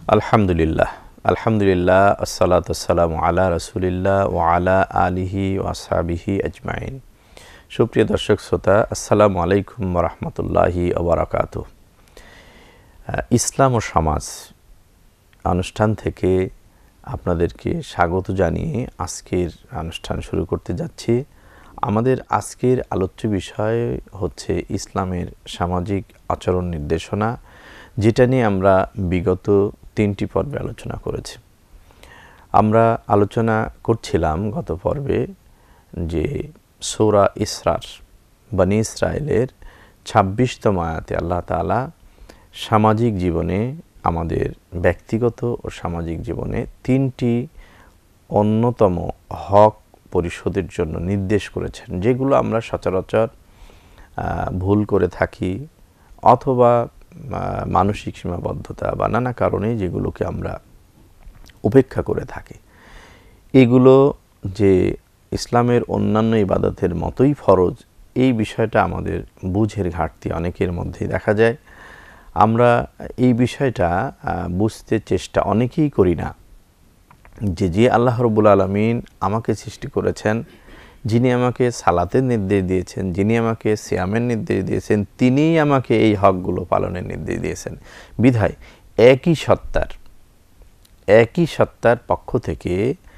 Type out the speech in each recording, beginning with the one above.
আলহামদুলিল্লাহ আলহামদুলিল্লাহ আসসালাতু আসসালামু আলা রাসূলিল্লাহ ওয়া আলা আলিহি ওয়া আসহাবিহি আজমাইন। সুপ্রিয় দর্শক শ্রোতা, আসসালামু আলাইকুম ওয়া রাহমাতুল্লাহি ওয়া বারাকাতুহু। ইসলাম ও সমাজ অনুষ্ঠান থেকে আপনাদেরকে স্বাগত জানিয়ে আজকের অনুষ্ঠান শুরু করতে যাচ্ছি। আমাদের আজকের আলোচ্য বিষয় হচ্ছে ইসলামের সামাজিক আচরণ নির্দেশনা, যেটা নিয়ে আমরা বিগত 3টি পর্বে আলোচনা করেছি। আমরা আলোচনা করছিলাম গত পর্বে যে সূরা ইসরার বনী ইসরাইলের 26তম আয়াতে আল্লাহ তাআলা সামাজিক জীবনে, আমাদের ব্যক্তিগত ও সামাজিক জীবনে 3টি অন্যতম হক পরিশোধের জন্য নির্দেশ করেছেন, যেগুলো আমরা সচরাচর ভুল করে থাকি অথবা মানসিক সীমাবদ্ধতা বা নানা কারণে যেগুলোকে আমরা উপেক্ষা করে থাকি। এগুলো যে ইসলামের অন্যান্য ইবাদতের মতোই ফরজ, এই বিষয়টা আমাদের বুঝের ঘাটতি অনেকের মধ্যেই দেখা যায়। আমরা এই বিষয়টা বুঝতে চেষ্টা অনেকেই করি না যে আল্লাহ রাব্বুল আলামিন আমাকে সৃষ্টি করেছেন, যিনি আমাকে সালাতের নির্দেশ দিয়েছেন, যিনি আমাকে সিয়ামের নির্দেশ দিয়েছেন, তিনিই আমাকে এই হকগুলো পালনের নির্দেশ দিয়েছেন। বিধায় একই সত্তার পক্ষ থেকে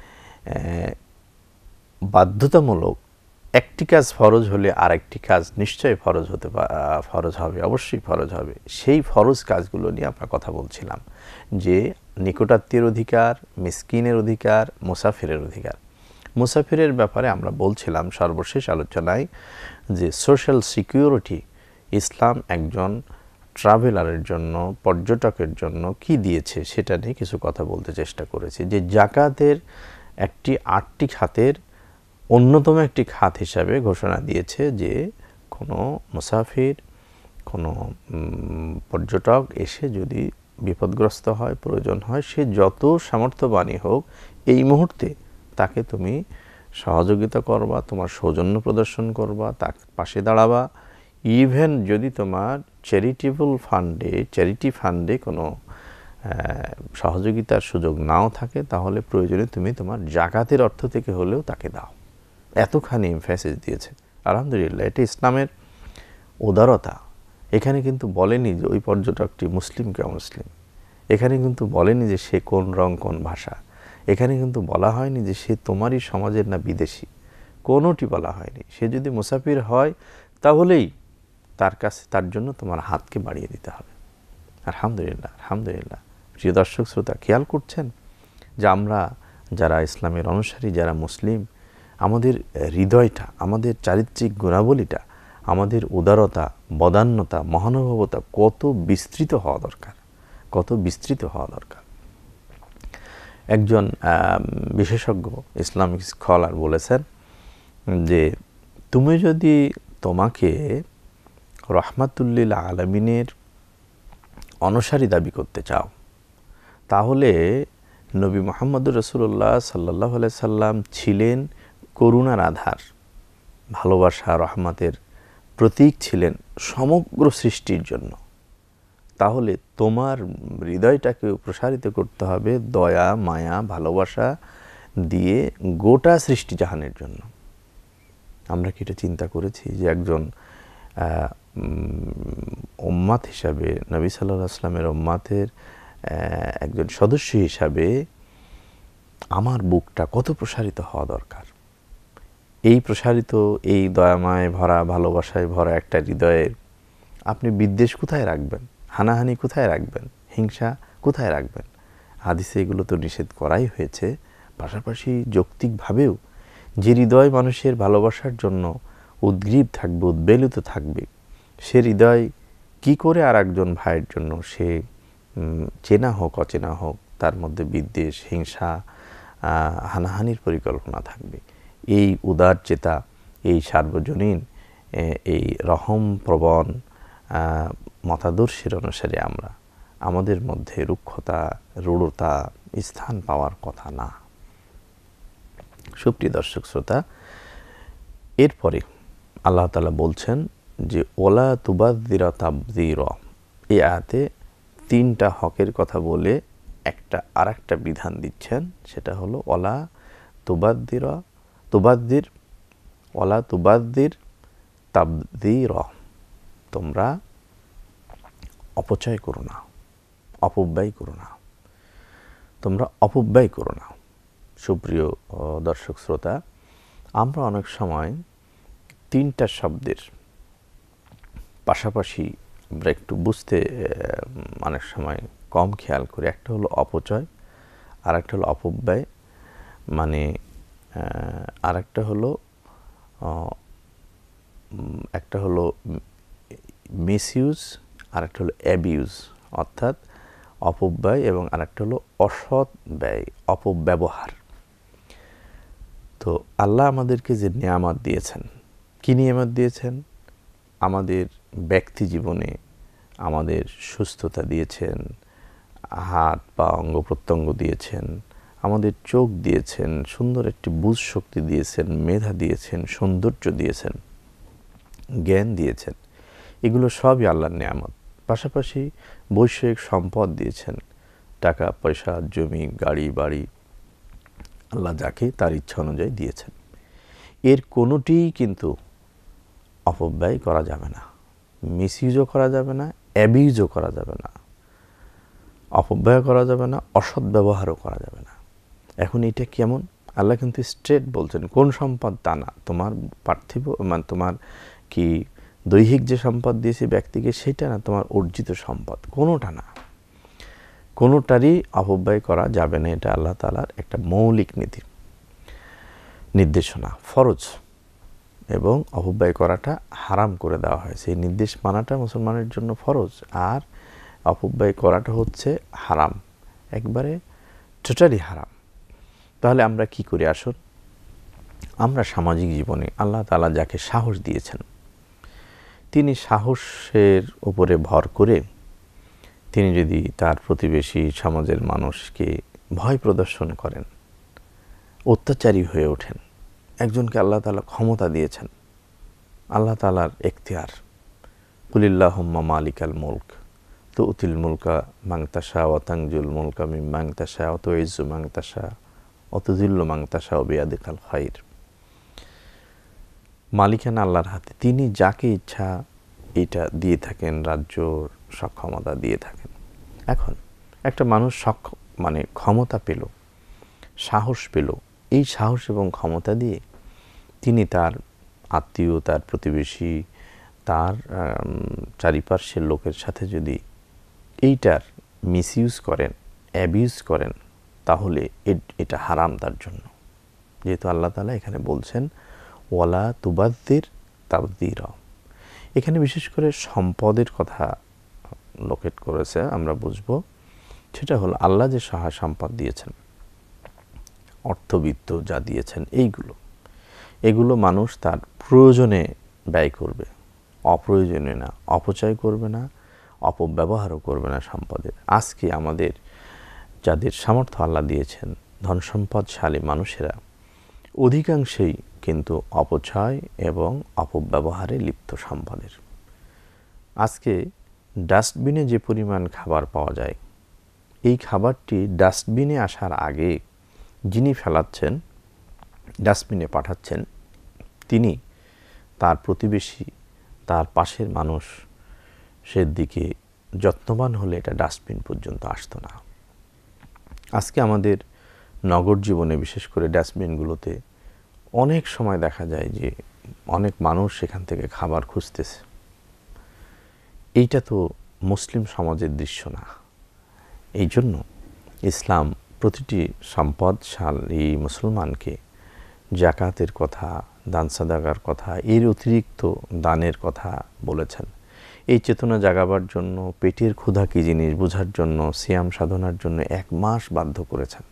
বাধ্যতামূলক একটি কাজ ফরজ হলে আরেকটি কাজ নিশ্চয়ই ফরজ হবে, অবশ্যই ফরজ হবে। সেই ফরজ কাজগুলো নিয়ে আমরা কথা বলছিলাম, যে নিকটাত্মীয়ের অধিকার, মিসকিনের অধিকার, মুসাফিরের অধিকার। মুসাফিরের ব্যাপারে আমরা বলছিলাম সর্বশেষ আলোচনায় যে সোশ্যাল সিকিউরিটি ইসলাম একজন ট্রাভেলারের জন্য, পর্যটকের জন্য কি দিয়েছে সেটা নিয়ে কিছু কথা বলতে চেষ্টা করেছি। যে জাকাতের একটি 8টি খাতের অন্যতম একটি খাত হিসাবে ঘোষণা দিয়েছে যে কোনো মুসাফির, কোনো পর্যটক এসে যদি বিপদগ্রস্ত হয়, প্রয়োজন হয়, সে যত সামর্থ্যবানই হোক, এই মুহূর্তে তাকে তুমি সহযোগিতা করবা, তোমার সৌজন্য প্রদর্শন করবা, তার পাশে দাঁড়াবা। ইভেন যদি তোমার চ্যারিটি ফান্ডে কোনো সহযোগিতার সুযোগ নাও থাকে, তাহলে প্রয়োজনে তুমি তোমার জাকাতের অর্থ থেকে হলেও তাকে দাও। এতখানি এমফ্যাসিস দিয়েছে। আলহামদুলিল্লাহ, এটা ইসলামের উদারতা। এখানে কিন্তু বলেনি যে ওই পর্যটকটি মুসলিম কে অমুসলিম, এখানে কিন্তু বলেনি যে সে কোন রং কোন ভাষা, এখানে কিন্তু বলা হয়নি যে সে তোমারই সমাজের না বিদেশি, কোনোটি বলা হয়নি। সে যদি মুসাফির হয় তাহলেই তার জন্য তোমার হাতকে বাড়িয়ে দিতে হবে। আলহামদুলিল্লাহ আলহামদুলিল্লাহ। প্রিয় দর্শক শ্রোতা, খেয়াল করছেন যে আমরা যারা ইসলামের অনুসারী, যারা মুসলিম, আমাদের হৃদয়টা, আমাদের চারিত্রিক গুণাবলীটা, আমাদের উদারতা, বদান্যতা, মহানুভবতা কত বিস্তৃত হওয়া দরকার। একজন বিশেষজ্ঞ ইসলামিক স্কলার বলেছেন যে তুমি যদি তোমাকে রহমাতুল্লিল আলামিনের অনুসারী দাবি করতে চাও, তাহলে নবী মুহাম্মদুর রাসূলুল্লাহ সাল্লাল্লাহু আলাইহি সাল্লাম ছিলেন করুণার আধার, ভালোবাসা, রহমতের প্রতীক ছিলেন সমগ্র সৃষ্টির জন্য। তাহলে তোমার হৃদয়টাকে প্রসারিত করতে হবে দয়া, মায়া, ভালোবাসা দিয়ে গোটা সৃষ্টি জাহানের জন্য। আমরা কি এটা চিন্তা করেছি যে একজন উম্মাত হিসাবে, নবী সাল্লাল্লাহু আলাইহি ওয়াসাল্লামের উম্মাতের একজন সদস্য হিসাবে আমার বুকটা কত প্রসারিত হওয়া দরকার? এই দয়াময় ভরা, ভালোবাসায় ভরা একটা হৃদয়ের আপনি বিদ্বেষ কোথায় রাখবেন? হানাহানি কোথায় রাখবেন? হিংসা কোথায় রাখবেন? হাদিসে এগুলো তো নিষেধ করাই হয়েছে। পাশাপাশি যৌক্তিকভাবেও যে হৃদয় মানুষের ভালোবাসার জন্য উদ্গ্রীব থাকবে, উদ্বেলিত থাকবে, সে হৃদয় কি করে আর একজন ভাইয়ের জন্য, সে চেনা হোক অচেনা হোক, তার মধ্যে বিদ্বেষ, হিংসা, হানাহানির পরিকল্পনা থাকবে? এই উদার চেতা, এই সার্বজনীন, এই রহম প্রবণ মতাদর্শের অনুসারে আমাদের মধ্যে রুক্ষতা, রূঢ়তা স্থান পাওয়ার কথা না। সুপ্রিয় দর্শক শ্রোতা, এরপরে আল্লাহ তাআলা বলছেন যে ওলা তুবাযযিরা তাবযীরা। এই আয়াতে 3টা হকের কথা বলে আর একটা বিধান দিচ্ছেন, সেটা হলো ওয়ালা তুবাদ্দির তাবদীরা, তোমরা অপচয় করো না, অপব্যয় করো না, তোমরা অপব্যয় করো না। সুপ্রিয় দর্শক শ্রোতা, আমরা অনেক সময় তিনটা শব্দের পাশাপাশি আমরা একটু বুঝতে অনেক সময় কম খেয়াল করি। একটা হলো অপচয়, আর একটা হলো অপব্যয়, মানে আর একটা হলো মিসইউজ, আর একটা হলো অ্যাবিউজ, অর্থাৎ অপব্যয়, এবং আর একটা হলো অসৎ ব্যয়, অপব্যবহার। তো আল্লাহ আমাদেরকে যে নিয়ামত দিয়েছেন, কী নিয়ামত দিয়েছেন? আমাদের ব্যক্তি জীবনে আমাদের সুস্থতা দিয়েছেন, হাত পা অঙ্গ প্রত্যঙ্গ দিয়েছেন, আমাদের চোখ দিয়েছেন, সুন্দর একটি বুঝ শক্তি দিয়েছেন, মেধা দিয়েছেন, সৌন্দর্য দিয়েছেন, জ্ঞান দিয়েছেন। এগুলো সবই আল্লাহর নিয়ামত। পাশাপাশি বৈষয়িক সম্পদ দিয়েছেন, টাকা পয়সা, জমি, গাড়ি বাড়ি, আল্লাহ যাকে তার ইচ্ছা অনুযায়ী দিয়েছেন। এর কোনোটিই কিন্তু অপব্যয় করা যাবে না, মিসইউজও করা যাবে না, অ্যাবিউজও করা যাবে না, অপব্যয় করা যাবে না, অসৎ ব্যবহারও করা যাবে না। এখন এটা কেমন? আল্লাহ কিন্তু স্ট্রেট বলছেন, কোন সম্পদ তা না, তোমার পার্থিব মানে তোমার কি দৈহিক যে সম্পদ দিয়েছে ব্যক্তিকে সেটা না, তোমার অর্জিত সম্পদ, কোনোটা না, কোনোটারই অপব্যয় করা যাবে না। এটা আল্লাহ তাআলার একটা মৌলিক নীতি নির্দেশনা, ফরজ, এবং অপব্যয় করাটা হারাম করে দেওয়া হয়েছে। এই নির্দেশ মানাটা মুসলমানের জন্য ফরজ, আর অপব্যয় করাটা হচ্ছে হারাম, একবারে টোটালি হারাম। তাহলে আমরা কি করি? আসুন, আমরা সামাজিক জীবনে আল্লাহ তাআলা যাকে সাহস দিয়েছেন, তিনি সাহসের উপরে ভর করে তিনি যদি তার প্রতিবেশী সমাজের মানুষকে ভয় প্রদর্শন করেন, অত্যাচারী হয়ে ওঠেন, একজনকে আল্লাহ তাআলা ক্ষমতা দিয়েছেন, আল্লাহ তাআলার এখতিয়ার, কুলিল্লাহুম্মা মালিকাল মুলক তুতিল মুলকা মান তাশা ওয়া তানজুল মুলকা মিম্মান তাশা ওয়া তুইজ্জু মান তাশা ওয়া তুযিল্লু মান তাশা বিয়াদিকাল খায়র। মালিকানা আল্লাহর হাতে, তিনি যাকে ইচ্ছা এটা দিয়ে থাকেন, রাজ্য সক্ষমতা দিয়ে থাকেন। এখন একটা মানুষ মানে ক্ষমতা পেল, সাহস পেল, এই সাহস এবং ক্ষমতা দিয়ে তিনি তার আত্মীয়, তার প্রতিবেশী, তার চারিপার্শ্বের লোকের সাথে যদি এইটার মিসইউজ করেন, অ্যাবিউজ করেন, তাহলে এটা হারাম তার জন্য। যেহেতু আল্লাহ তাআলা এখানে বলছেন ওয়ালা তুবাদ্দির তাবদীরা, এখানে বিশেষ করে সম্পদের কথা লোকেট করেছে, আমরা বুঝব। সেটা হলো আল্লাহ যে সহায় সম্পদ দিয়েছেন, অর্থবিত্ত যা দিয়েছেন, এগুলো মানুষ তার প্রয়োজনে ব্যয় করবে, অপ্রয়োজনে না, অপচয় করবে না, অপব্যবহারও করবে না সম্পদের। আজকে আমাদের যাদের সামর্থ্য আল্লাহ দিয়েছেন, ধন সম্পদশালী মানুষেরা অধিকাংশই কিন্তু অপচয় এবং অপব্যবহারে লিপ্ত সম্পদের। আজকে ডাস্টবিনে যে পরিমাণ খাবার পাওয়া যায়, এই খাবারটি ডাস্টবিনে আসার আগে যিনি ফেলাচ্ছেন, ডাস্টবিনে পাঠাচ্ছেন, তিনি তার প্রতিবেশী, তার পাশের মানুষ সের দিকে যত্নবান হলে এটা ডাস্টবিন পর্যন্ত আসতো না। আজকে আমাদের নগর জীবনে বিশেষ করে ডাস্টবিনগুলোতে অনেক সময় দেখা যায় যে অনেক মানুষ সেখান থেকে খাবার খুঁজতেছে। এইটা তো মুসলিম সমাজের দৃশ্য না। এই জন্য ইসলাম প্রতিটি সম্পদশালী মুসলমানকে জাকাতের কথা, দান সাদাকার কথা, এর অতিরিক্ত দানের কথা বলেছেন। এই চেতনা জাগাবার জন্য, পেটের ক্ষুধা কী জিনিস বোঝার জন্য, সিয়াম সাধনার জন্য 1 মাস বাধ্য করেছেন,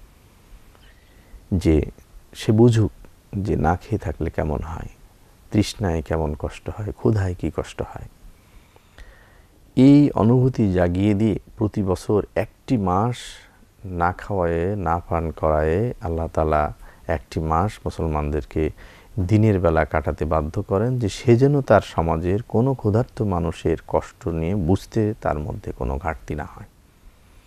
যে সে বুঝুক যে না খেয়ে থাকলে কেমন হয়, তৃষ্ণায় কেমন কষ্ট হয়, ক্ষুধায় কী কষ্ট হয়। এই অনুভূতি জাগিয়ে দিয়ে প্রতি বছর 1টি মাস না খাওয়ায়ে, না পান করায়ে আল্লাহ তাআলা 1টি মাস মুসলমানদেরকে দিনের বেলা কাটাতে বাধ্য করেন, যে সে যেন তার সমাজের কোনো ক্ষুধার্ত মানুষের কষ্ট নিয়ে বুঝতে তার মধ্যে কোনো ঘাটতি না হয়।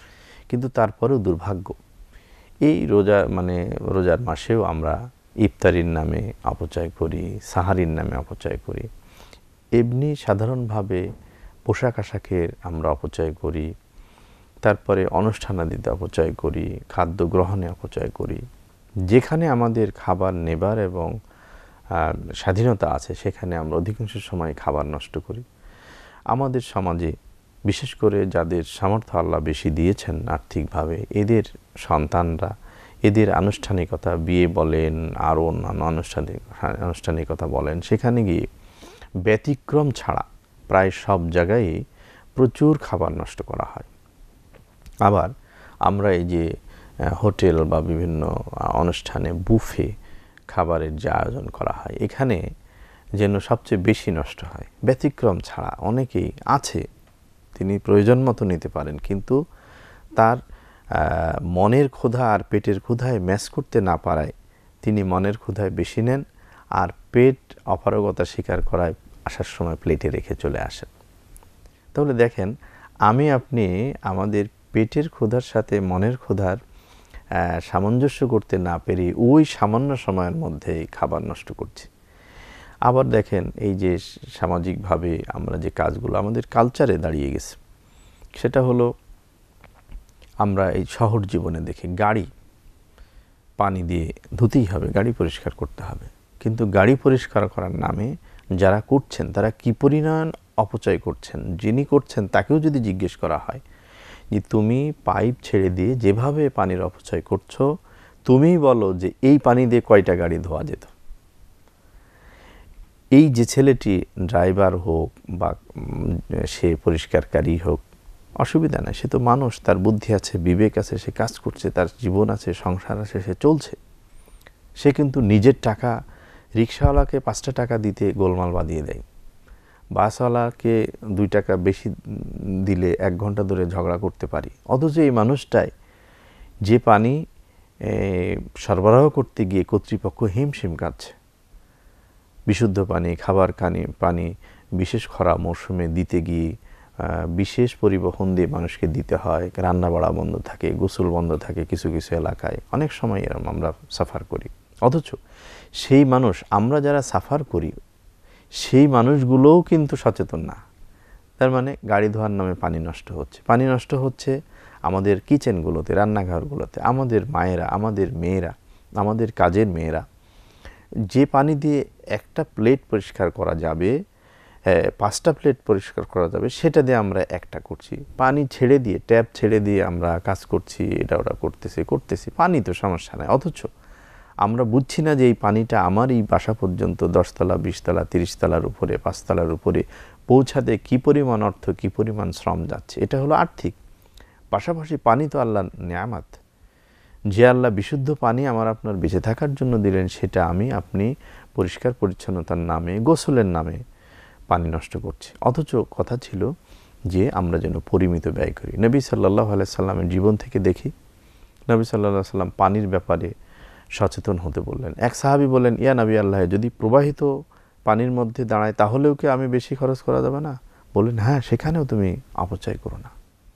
কিন্তু তারপরেও দুর্ভাগ্য, এই রোজার মাসেও আমরা ইফতারির নামে অপচয় করি, সাহারির নামে অপচয় করি, এমনি সাধারণভাবে পোশাক আশাকের আমরা অপচয় করি, তারপরে অনুষ্ঠানাদিতে অপচয় করি, খাদ্য গ্রহণে অপচয় করি। যেখানে আমাদের খাবার নেবার এবং স্বাধীনতা আছে সেখানে আমরা অধিকাংশ সময় খাবার নষ্ট করি। আমাদের সমাজে বিশেষ করে যাদের সামর্থ্য আল্লাহ বেশি দিয়েছেন আর্থিকভাবে, এদের সন্তানরা এদের আনুষ্ঠানিকতা, বিয়ে বলেন আরও অন্যান্য আনুষ্ঠানিকতা বলেন, সেখানে গিয়ে ব্যতিক্রম ছাড়া প্রায় সব জায়গায় প্রচুর খাবার নষ্ট করা হয়। আবার আমরা এই যে হোটেল বা বিভিন্ন অনুষ্ঠানে বুফে খাবারের যে আয়োজন করা হয়, এখানে যেন সবচেয়ে বেশি নষ্ট হয়। ব্যতিক্রম ছাড়া অনেকেই আছে, তিনি প্রয়োজন মতো নিতে পারেন, কিন্তু তার মনের ক্ষুধা আর পেটের ক্ষুধায় ম্যাচ করতে না পারায় তিনি মনের ক্ষুধায় বেশি নেন, আর পেট অপারগতা স্বীকার করায় আসার সময় প্লেটে রেখে চলে আসেন। তাহলে দেখেন, আমি আপনি আমাদের পেটের ক্ষুধার সাথে মনের ক্ষুধার সামঞ্জস্য করতে না পেরে ওই সামান্য সময়ের মধ্যেই খাবার নষ্ট করছি। আবার দেখেন, এই যে সামাজিকভাবে আমরা যে কাজগুলো আমাদের কালচারে দাঁড়িয়ে গেছে, সেটা হলো আমরা এই শহর জীবনে দেখি গাড়ি পানি দিয়ে ধুতেই হবে, গাড়ি পরিষ্কার করতে হবে, কিন্তু গাড়ি পরিষ্কার করার নামে যারা করছেন তারা কী পরিমাণ অপচয় করছেন। যিনি করছেন তাকেও যদি জিজ্ঞেস করা হয় যে তুমি পাইপ ছেড়ে দিয়ে যেভাবে পানির অপচয় করছো, তুমিই বলো যে এই পানি দিয়ে কয়টা গাড়ি ধোয়া যেত। এই যে ছেলেটি ড্রাইভার হোক বা সে পরিষ্কারকারী হোক, অসুবিধা নাই, সে তো মানুষ, তার বুদ্ধি আছে, বিবেক আছে, সে কাজ করছে, তার জীবন আছে, সংসার আছে, সে চলছে। সে কিন্তু নিজের টাকা রিক্সাওয়ালাকে 5টা টাকা দিতে গোলমাল বাঁধিয়ে দেয়, বাসওয়ালাকে 2 টাকা বেশি দিলে 1 ঘন্টা ধরে ঝগড়া করতে পারি। অথচ এই মানুষটাই যে পানি সরবরাহ করতে গিয়ে কর্তৃপক্ষ হিমশিম কাটছে, বিশুদ্ধ পানি, খাবার পানি বিশেষ খরা মৌসুমে দিতে গিয়ে বিশেষ পরিবহন দিয়ে মানুষকে দিতে হয়, রান্নাবাড়া বন্ধ থাকে, গোসল বন্ধ থাকে, কিছু কিছু এলাকায় অনেক সময় এরকম আমরা সাফার করি। অথচ সেই মানুষ, আমরা যারা সাফার করি সেই মানুষগুলোও কিন্তু সচেতন না। তার মানে গাড়ি ধোয়ার নামে পানি নষ্ট হচ্ছে, পানি নষ্ট হচ্ছে আমাদের কিচেনগুলোতে, রান্নাঘরগুলোতে। আমাদের মায়েরা, আমাদের মেয়েরা, আমাদের কাজের মেয়েরা যে পানি দিয়ে একটা প্লেট পরিষ্কার করা যাবে, 5টা প্লেট পরিষ্কার করা যাবে, সেটা দিয়ে আমরা একটা করছি। পানি ছেড়ে দিয়ে, ট্যাপ ছেড়ে দিয়ে আমরা কাজ করছি, এটা ওটা করতেছি, পানি তো সমস্যা নাই। অথচ আমরা বুঝছি না যে এই পানিটা আমার এই বাসা পর্যন্ত 10 তলা, 20 তলা, 30 তলার উপরে, 5 তলার উপরে পৌঁছাতে কী পরিমাণ অর্থ, কী পরিমাণ শ্রম যাচ্ছে। এটা হলো আর্থিক। পাশাপাশি পানি তো আল্লাহর নেয়ামত। যে আল্লাহ বিশুদ্ধ পানি আমার আপনার বেঁচে থাকার জন্য দিলেন, সেটা আমি আপনি পরিষ্কার পরিচ্ছন্নতার নামে, গোসলের নামে পানি নষ্ট করছি। অথচ কথা ছিল যে আমরা যেন পরিমিত ব্যয় করি। নবী সাল্লাল্লাহু আলাইহি সাল্লামের জীবন থেকে দেখি, নবী সাল্লাল্লাহু আলাইহি সাল্লাম পানির ব্যাপারে সচেতন হতে বললেন। এক সাহাবী বললেন, ইয়া নবী আল্লাহ, যদি প্রবাহিত পানির মধ্যে দাঁড়ায় তাহলেও কি আমি বেশি খরচ করা যাবে না? বললেন, হ্যাঁ, সেখানেও তুমি অপচয় করো না।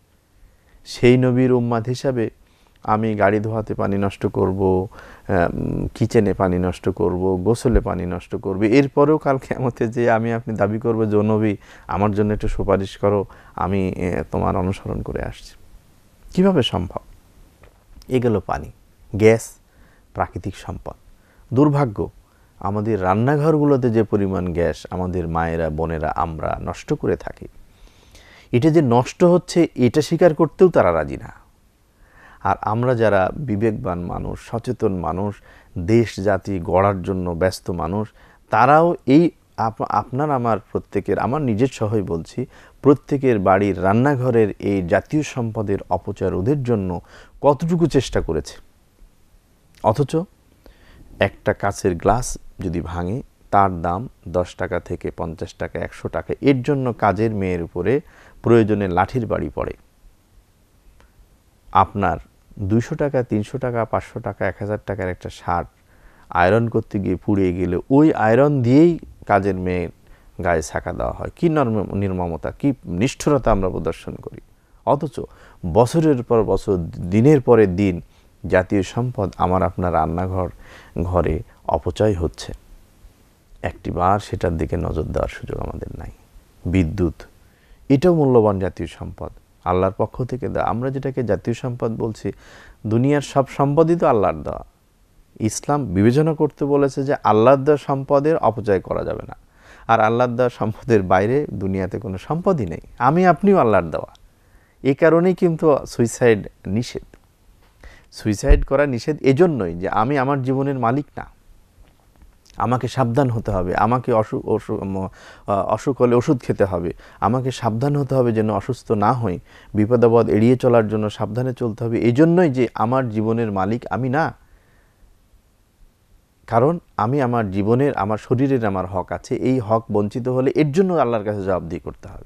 সেই নবীর উম্মাত হিসাবে আমি গাড়ি ধোয়াতে পানি নষ্ট করব, কিচেনে পানি নষ্ট করব, গোসলে পানি নষ্ট করব, এরপরেও কাল কিয়ামতে যে আমি আপনি দাবি করব যে নবী আমার জন্য একটু সুপারিশ করো, আমি তোমার অনুসরণ করে আসছি। কিভাবে সম্ভব? এগুলো পানি, গ্যাস, প্রাকৃতিক সম্পদ। দুর্ভাগ্য, আমাদের রান্নাঘরগুলোতে যে পরিমাণ গ্যাস আমাদের মায়েরা, বোনেরা, আমরা নষ্ট করে থাকি, এটা যে নষ্ট হচ্ছে এটা স্বীকার করতেও তারা রাজি না। আর আমরা যারা বিবেকবান মানুষ, সচেতন মানুষ, দেশ জাতি গড়ার জন্য ব্যস্ত মানুষ, তারাও এই আপনার আমার প্রত্যেকের, আমার নিজের সহই বলছি, প্রত্যেকের বাড়ির রান্নাঘরের এই জাতীয় সম্পদের অপচয় রোধের জন্য কতটুকু চেষ্টা করেছে। অথচ একটা কাচের গ্লাস যদি ভাঙে তার দাম 10 টাকা থেকে 50 টাকা, 100 টাকা। এর জন্য কাজের মেয়ের উপরে প্রয়োজনে লাঠির বাড়ি পড়ে। আপনার 200 টাকা, 300 টাকা, 500 টাকা, 1000 টাকার একটা শার্ট আয়রন করতে গিয়ে পুড়িয়ে গেলে ওই আয়রন দিয়েই কাজের মেয়ের গায়ে ছাকা দেওয়া হয়। কী নির্মমতা, কী নিষ্ঠুরতা আমরা প্রদর্শন করি। অথচ বছরের পর বছর, দিনের পরে দিন জাতীয় সম্পদ আমার আপনার ঘরে অপচয় হচ্ছে, একটিবার সেটার দিকে নজর দেওয়ার সুযোগ আমাদের নাই। বিদ্যুৎ, এটাও মূল্যবান জাতীয় সম্পদ, আল্লাহর পক্ষ থেকে দেওয়া। আমরা যেটাকে জাতীয় সম্পদ বলছি, দুনিয়ার সব সম্পদই তো আল্লাহর দেওয়া। ইসলাম বিবেচনা করতে বলেছে যে আল্লাহর দেওয়া সম্পদের অপচয় করা যাবে না, আর আল্লাহর দেওয়া সম্পদের বাইরে দুনিয়াতে কোনো সম্পদই নেই। আমি আপনিও আল্লাহর দেওয়া। এই কারণেই কিন্তু সুইসাইড নিষেধ। সুইসাইড করা নিষেধ এজন্যই যে আমি আমার জীবনের মালিক না, আমাকে সাবধান হতে হবে, আমাকে অসুখ হলে ওষুধ খেতে হবে, আমাকে সাবধান হতে হবে যেন অসুস্থ না হই, বিপদাপদ এড়িয়ে চলার জন্য সাবধানে চলতে হবে। এই জন্যই যে আমার জীবনের মালিক আমি না, কারণ আমি আমার জীবনের, আমার শরীরের আমার হক আছে, এই হক বঞ্চিত হলে এর জন্য আল্লাহর কাছে জবাবদিহি করতে হবে।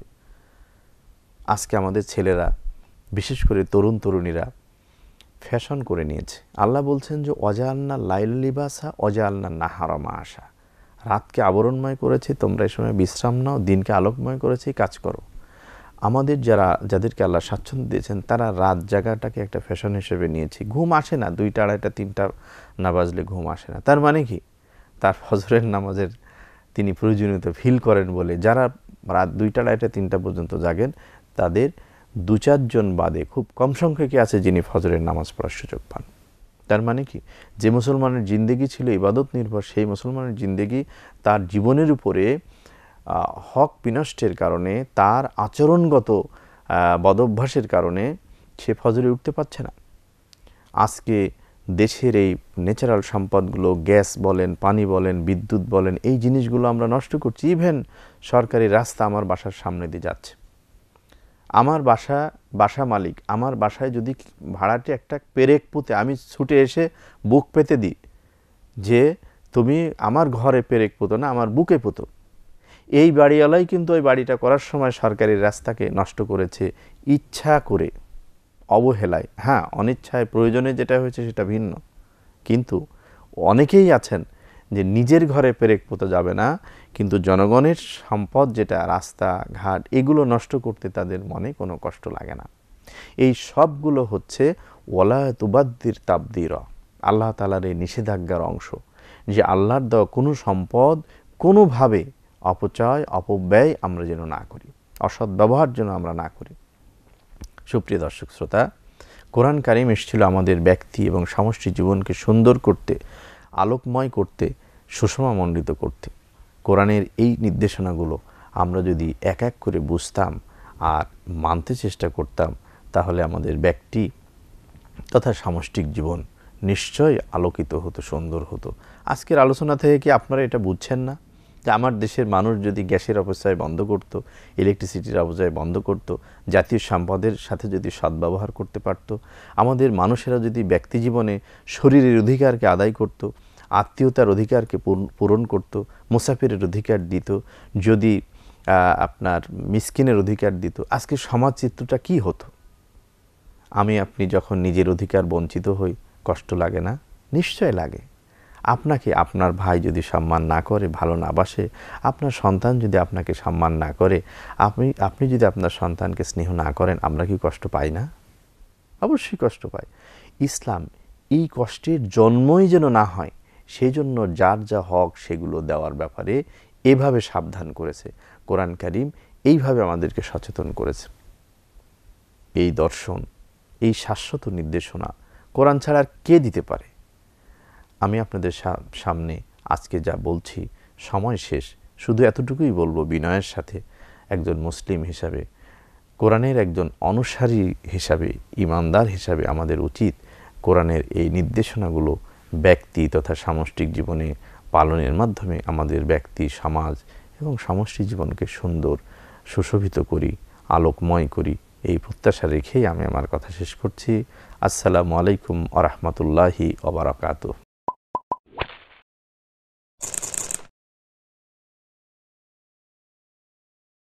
আজকে আমাদের ছেলেরা, বিশেষ করে তরুণ তরুণীরা ফ্যাশন করে নিয়েছে। আল্লাহ বলছেন যে অজালনা লাইল লিবাসা অজালনা নাহারা মাআশা, রাতকে আবরণময় করেছি, তোমরা এই সময় বিশ্রাম নাও, দিনকে আলোকময় করেছি, কাজ করো। আমাদের যাদেরকে আল্লাহ স্বাচ্ছন্দ্য দিয়েছেন তারা রাত জাগাটাকে একটা ফ্যাশন হিসেবে নিয়েছি। ঘুম আসে না, 2টা 2:30 3টা না বাজলে ঘুম আসে না। তার মানে কি? তার ফজরের নামাজের তিনি প্রয়োজনীয়তা ফিল করেন বলে যারা রাত 2টা 2:30 3টা পর্যন্ত জাগেন, তাদের 2-4 জন বাদে খুব কম সংখ্যকই আছে যিনি ফজরের নামাজ পড়ার সুযোগ পান। তার মানে কি? যে মুসলমানের জিন্দেগি ছিল ইবাদত নির্ভর, সেই মুসলমানের জিন্দেগি তার জীবনের উপরে হক বিনষ্টের কারণে, তার আচরণগত বদভ্যাসের কারণে সে ফজরে উঠতে পারছে না। আজকে দেশের এই ন্যাচারাল সম্পদগুলো, গ্যাস বলেন, পানি বলেন, বিদ্যুৎ বলেন, এই জিনিসগুলো আমরা নষ্ট করছি। ইভেন সরকারি রাস্তা আমার বাসার সামনে দিয়ে যাচ্ছে। আমার বাসা মালিক, আমার বাসায় যদি ভাড়াটে একটা পেরেক পুঁতে, আমি ছুটে এসে বুক পেতে দিই যে তুমি আমার ঘরে পেরেক পুঁতো না, আমার বুকে পুঁতো। এই বাড়িওয়ালাই কিন্তু ওই বাড়িটা করার সময় সরকারি রাস্তাকে নষ্ট করেছে ইচ্ছা করে, অবহেলায়। হ্যাঁ, অনিচ্ছায়, প্রয়োজনে যেটা হয়েছে সেটা ভিন্ন, কিন্তু অনেকেই আছেন যে নিজের ঘরে পেরেক পোতা যাবে না, কিন্তু জনগণের সম্পদ যেটা রাস্তা ঘাট, এগুলো নষ্ট করতে তাদের মনে কোনো কষ্ট লাগে না। এই সবগুলো হচ্ছে ওয়ালা তুবাদ্দির তাবদিরা, আল্লাহ তাআলার এই নিষেধাজ্ঞার অংশ, যে আল্লাহর দেওয়া কোনো সম্পদ কোনোভাবে অপচয় অপব্যয় আমরা যেন না করি, অসৎ ব্যবহার যেন আমরা না করি। সুপ্রিয় দর্শক শ্রোতা, কোরআন কারিম এসেছিল আমাদের ব্যক্তি এবং সমষ্টি জীবনকে সুন্দর করতে, আলোকময় করতে, সুষমামণ্ডিত করতে। কোরআনের এই নির্দেশনাগুলো আমরা যদি এক এক করে বুঝতাম আর মানতে চেষ্টা করতাম, তাহলে আমাদের ব্যক্তি তথা সামষ্টিক জীবন নিশ্চয়ই আলোকিত হতো, সুন্দর হতো। আজকের আলোচনা থেকে কি আপনারা এটা বুঝছেন না যে আমার দেশের মানুষ যদি গ্যাসের অপচয় বন্ধ করত, ইলেকট্রিসিটির অপচয় বন্ধ করত, জাতীয় সম্পদের সাথে যদি সদ্ব্যবহার করতে পারত, আমাদের মানুষেরা যদি ব্যক্তি জীবনে শরীরের অধিকারকে আদায় করত, আত্মীয়তার অধিকারকে পূরণ করত, মুসাফিরের অধিকার দিত, যদি আপনার মিসকিনের অধিকার দিত, আজকে সমাজ চিত্রটা কী হতো? আমি আপনি যখন নিজের অধিকার বঞ্চিত হই, কষ্ট লাগে না? নিশ্চয় লাগে। আপনাকে আপনার ভাই যদি সম্মান না করে, ভালো না বাসে, আপনার সন্তান যদি আপনাকে সম্মান না করে, আপনি যদি আপনার সন্তানকে স্নেহ না করেন, আমরা কি কষ্ট পাই না? অবশ্যই কষ্ট পাই। ইসলাম এই কষ্টের জন্মই যেন না হয়, সেই জন্য যার যা হক সেগুলো দেওয়ার ব্যাপারে এভাবে সাবধান করেছে। কোরআন কারীম এইভাবে আমাদেরকে সচেতন করেছে। এই দর্শন, এই শাশ্বত নির্দেশনা কোরআন ছাড়া আর কে দিতে পারে? আমি আপনাদের সামনে আজকে যা বলছি, সময় শেষ, শুধু এতটুকুই বলবো বিনয়ের সাথে, একজন মুসলিম হিসাবে, কোরআনের একজন অনুসারী হিসাবে, ঈমানদার হিসাবে আমাদের উচিত কোরআনের এই নির্দেশনাগুলো ব্যক্তি তথা সামষ্টিক জীবনে পালনের মাধ্যমে আমাদের ব্যক্তি, সমাজ এবং সমষ্টি জীবনকে সুন্দর, সুশোভিত করি, আলোকময় করি, এই প্রত্যাশা রেখেই আমি আমার কথা শেষ করছি। আসসালামু আলাইকুম ওয়া রাহমাতুল্লাহি ওয়া বারাকাতুহু।